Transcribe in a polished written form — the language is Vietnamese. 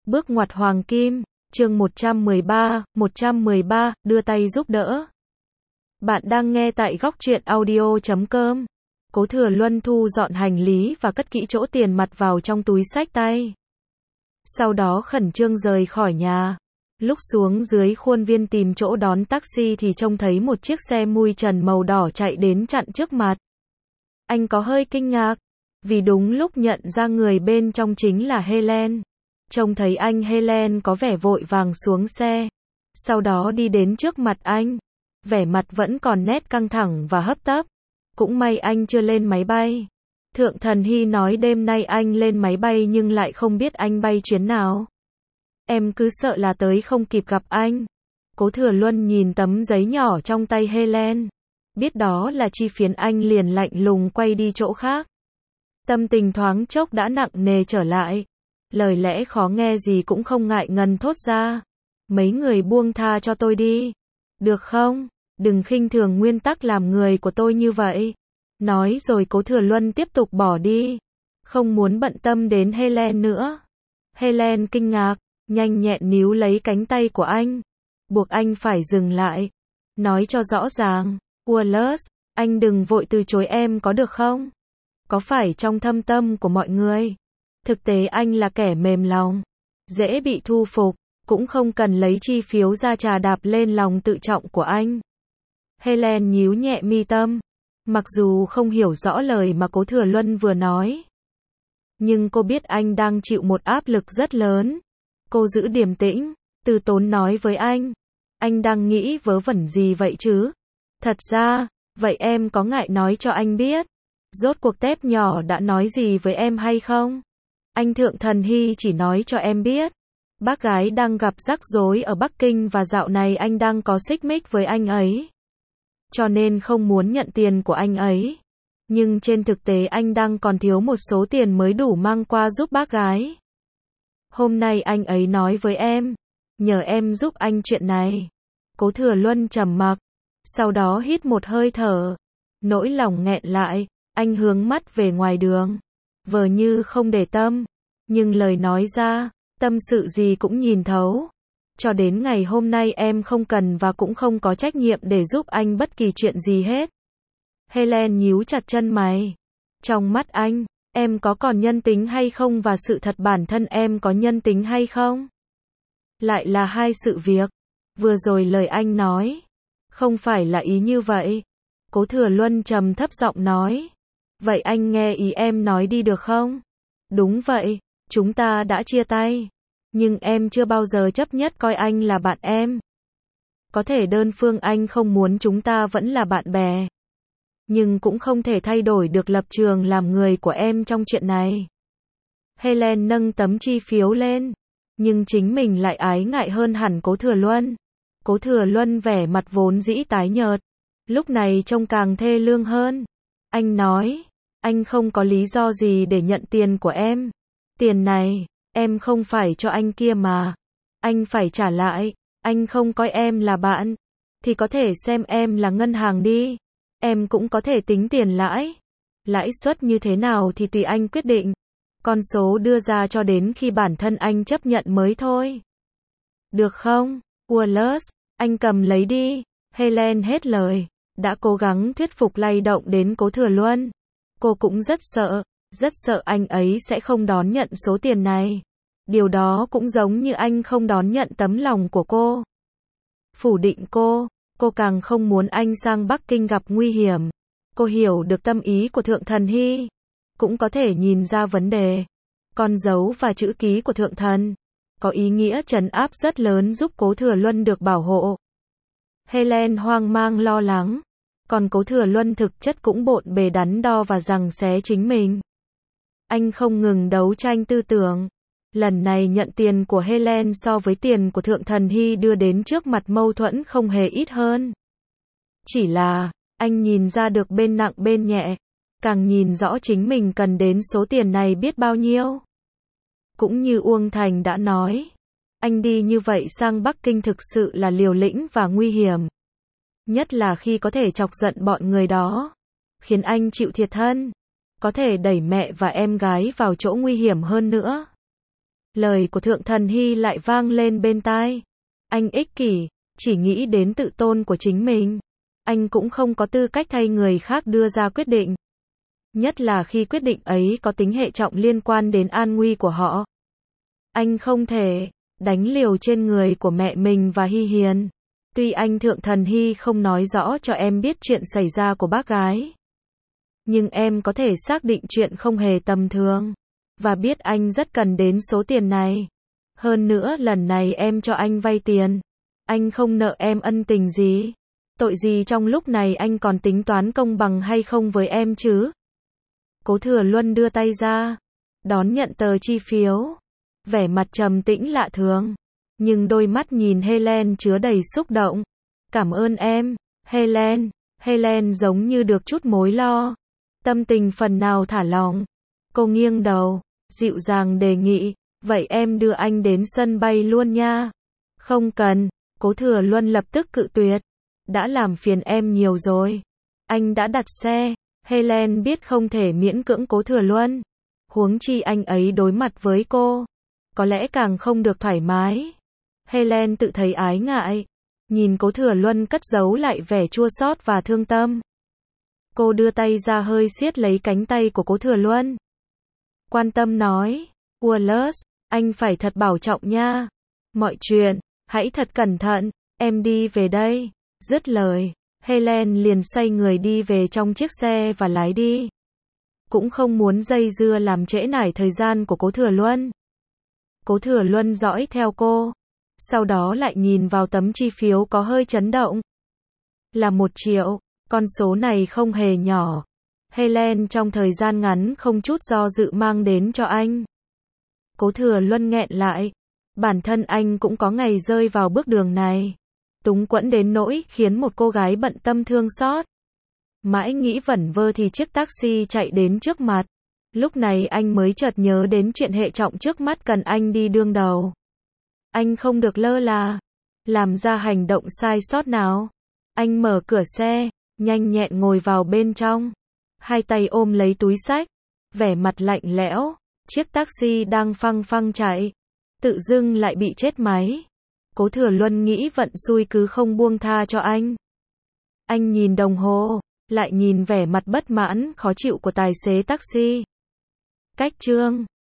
Bước ngoặt hoàng kim, chương 113, đưa tay giúp đỡ. Bạn đang nghe tại góc truyện audio.com. Cố Thừa Luân thu dọn hành lý và cất kỹ chỗ tiền mặt vào trong túi xách tay. Sau đó khẩn trương rời khỏi nhà. Lúc xuống dưới khuôn viên tìm chỗ đón taxi thì trông thấy một chiếc xe mui trần màu đỏ chạy đến chặn trước mặt. Anh có hơi kinh ngạc, vì đúng lúc nhận ra người bên trong chính là Helen. Trông thấy anh, Helen có vẻ vội vàng xuống xe, sau đó đi đến trước mặt anh, vẻ mặt vẫn còn nét căng thẳng và hấp tấp. Cũng may anh chưa lên máy bay. Thượng Thần Hy nói đêm nay anh lên máy bay nhưng lại không biết anh bay chuyến nào. Em cứ sợ là tới không kịp gặp anh. Cố Thừa Luân nhìn tấm giấy nhỏ trong tay Helen, biết đó là chi phiếu, anh liền lạnh lùng quay đi chỗ khác. Tâm tình thoáng chốc đã nặng nề trở lại. Lời lẽ khó nghe gì cũng không ngại ngần thốt ra. Mấy người buông tha cho tôi đi, được không? Đừng khinh thường nguyên tắc làm người của tôi như vậy. Nói rồi Cố Thừa Luân tiếp tục bỏ đi, không muốn bận tâm đến Helen nữa. Helen kinh ngạc, nhanh nhẹn níu lấy cánh tay của anh, buộc anh phải dừng lại. Nói cho rõ ràng, Wallace, anh đừng vội từ chối em có được không? Có phải trong thâm tâm của mọi người, thực tế anh là kẻ mềm lòng, dễ bị thu phục, cũng không cần lấy chi phiếu ra trà đạp lên lòng tự trọng của anh. Helen nhíu nhẹ mi tâm, mặc dù không hiểu rõ lời mà Cố Thừa Luân vừa nói, nhưng cô biết anh đang chịu một áp lực rất lớn. Cô giữ điềm tĩnh, từ tốn nói với anh đang nghĩ vớ vẩn gì vậy chứ? Thật ra, vậy em có ngại nói cho anh biết, rốt cuộc tép nhỏ đã nói gì với em hay không? Anh Thượng Thần Hy chỉ nói cho em biết, bác gái đang gặp rắc rối ở Bắc Kinh và dạo này anh đang có xích mích với anh ấy, cho nên không muốn nhận tiền của anh ấy. Nhưng trên thực tế anh đang còn thiếu một số tiền mới đủ mang qua giúp bác gái. Hôm nay anh ấy nói với em, nhờ em giúp anh chuyện này. Cố Thừa Luân trầm mặc, sau đó hít một hơi thở, nỗi lòng nghẹn lại, anh hướng mắt về ngoài đường, vờ như không để tâm, nhưng lời nói ra, tâm sự gì cũng nhìn thấu. Cho đến ngày hôm nay em không cần và cũng không có trách nhiệm để giúp anh bất kỳ chuyện gì hết. Helen nhíu chặt chân mày. Trong mắt anh, em có còn nhân tính hay không và sự thật bản thân em có nhân tính hay không? Lại là hai sự việc. Vừa rồi lời anh nói, không phải là ý như vậy. Cố Thừa Luân trầm thấp giọng nói. Vậy anh nghe ý em nói đi được không? Đúng vậy, chúng ta đã chia tay. Nhưng em chưa bao giờ chấp nhất coi anh là bạn em. Có thể đơn phương anh không muốn chúng ta vẫn là bạn bè, nhưng cũng không thể thay đổi được lập trường làm người của em trong chuyện này. Helen nâng tấm chi phiếu lên, nhưng chính mình lại ái ngại hơn hẳn Cố Thừa Luân. Cố Thừa Luân vẻ mặt vốn dĩ tái nhợt, lúc này trông càng thê lương hơn. Anh nói, anh không có lý do gì để nhận tiền của em. Tiền này, em không phải cho anh kia mà. Anh phải trả lại. Anh không coi em là bạn, thì có thể xem em là ngân hàng đi. Em cũng có thể tính tiền lãi. Lãi suất như thế nào thì tùy anh quyết định. Con số đưa ra cho đến khi bản thân anh chấp nhận mới thôi. Được không, Wallace, anh cầm lấy đi. Helen hết lời, đã cố gắng thuyết phục lay động đến Cố Thừa Luân. Cô cũng rất sợ anh ấy sẽ không đón nhận số tiền này. Điều đó cũng giống như anh không đón nhận tấm lòng của cô. Phủ định cô càng không muốn anh sang Bắc Kinh gặp nguy hiểm. Cô hiểu được tâm ý của Thượng Thần Hy, cũng có thể nhìn ra vấn đề. Con dấu và chữ ký của Thượng Thần có ý nghĩa trấn áp rất lớn giúp Cố Thừa Luân được bảo hộ. Helen hoang mang lo lắng, còn Cố Thừa Luân thực chất cũng bộn bề đắn đo và giằng xé chính mình. Anh không ngừng đấu tranh tư tưởng. Lần này nhận tiền của Helen so với tiền của Thượng Thần Hy đưa đến trước mặt mâu thuẫn không hề ít hơn. Chỉ là, anh nhìn ra được bên nặng bên nhẹ, càng nhìn rõ chính mình cần đến số tiền này biết bao nhiêu. Cũng như Uông Thành đã nói, anh đi như vậy sang Bắc Kinh thực sự là liều lĩnh và nguy hiểm. Nhất là khi có thể chọc giận bọn người đó, khiến anh chịu thiệt thân, có thể đẩy mẹ và em gái vào chỗ nguy hiểm hơn nữa. Lời của Thượng Thần Hy lại vang lên bên tai. Anh ích kỷ, chỉ nghĩ đến tự tôn của chính mình. Anh cũng không có tư cách thay người khác đưa ra quyết định. Nhất là khi quyết định ấy có tính hệ trọng liên quan đến an nguy của họ. Anh không thể đánh liều trên người của mẹ mình và Hy Hiền. Tuy anh Thượng Thần Hy không nói rõ cho em biết chuyện xảy ra của bác gái. Nhưng em có thể xác định chuyện không hề tầm thường. Và biết anh rất cần đến số tiền này. Hơn nữa lần này em cho anh vay tiền. Anh không nợ em ân tình gì. Tội gì trong lúc này anh còn tính toán công bằng hay không với em chứ? Cố Thừa Luân đưa tay ra, đón nhận tờ chi phiếu. Vẻ mặt trầm tĩnh lạ thường. Nhưng đôi mắt nhìn Helen chứa đầy xúc động. Cảm ơn em, Helen. Helen giống như được chút mối lo. Tâm tình phần nào thả lỏng. Cô nghiêng đầu, dịu dàng đề nghị, vậy em đưa anh đến sân bay luôn nha. Không cần, Cố Thừa Luân lập tức cự tuyệt. Đã làm phiền em nhiều rồi. Anh đã đặt xe. Helen biết không thể miễn cưỡng Cố Thừa Luân. Huống chi anh ấy đối mặt với cô. Có lẽ càng không được thoải mái. Helen tự thấy ái ngại. Nhìn Cố Thừa Luân cất giấu lại vẻ chua xót và thương tâm. Cô đưa tay ra hơi siết lấy cánh tay của Cố Thừa Luân. Quan tâm nói, Wallace, anh phải thật bảo trọng nha. Mọi chuyện, hãy thật cẩn thận, em đi về đây. Dứt lời, Helen liền xoay người đi về trong chiếc xe và lái đi. Cũng không muốn dây dưa làm trễ nải thời gian của Cố Thừa Luân. Cố Thừa Luân dõi theo cô. Sau đó lại nhìn vào tấm chi phiếu có hơi chấn động. Là 1 triệu, con số này không hề nhỏ. Helen trong thời gian ngắn không chút do dự mang đến cho anh. Cố Thừa Luân nghẹn lại. Bản thân anh cũng có ngày rơi vào bước đường này. Túng quẫn đến nỗi khiến một cô gái bận tâm thương xót. Mãi nghĩ vẩn vơ thì chiếc taxi chạy đến trước mặt. Lúc này anh mới chợt nhớ đến chuyện hệ trọng trước mắt cần anh đi đương đầu. Anh không được lơ là làm ra hành động sai sót nào. Anh mở cửa xe, nhanh nhẹn ngồi vào bên trong. Hai tay ôm lấy túi xách, vẻ mặt lạnh lẽo. Chiếc taxi đang phăng phăng chạy, tự dưng lại bị chết máy. Cố Thừa Luân nghĩ vận xui cứ không buông tha cho anh. Anh nhìn đồng hồ, lại nhìn vẻ mặt bất mãn, khó chịu của tài xế taxi. Cách chương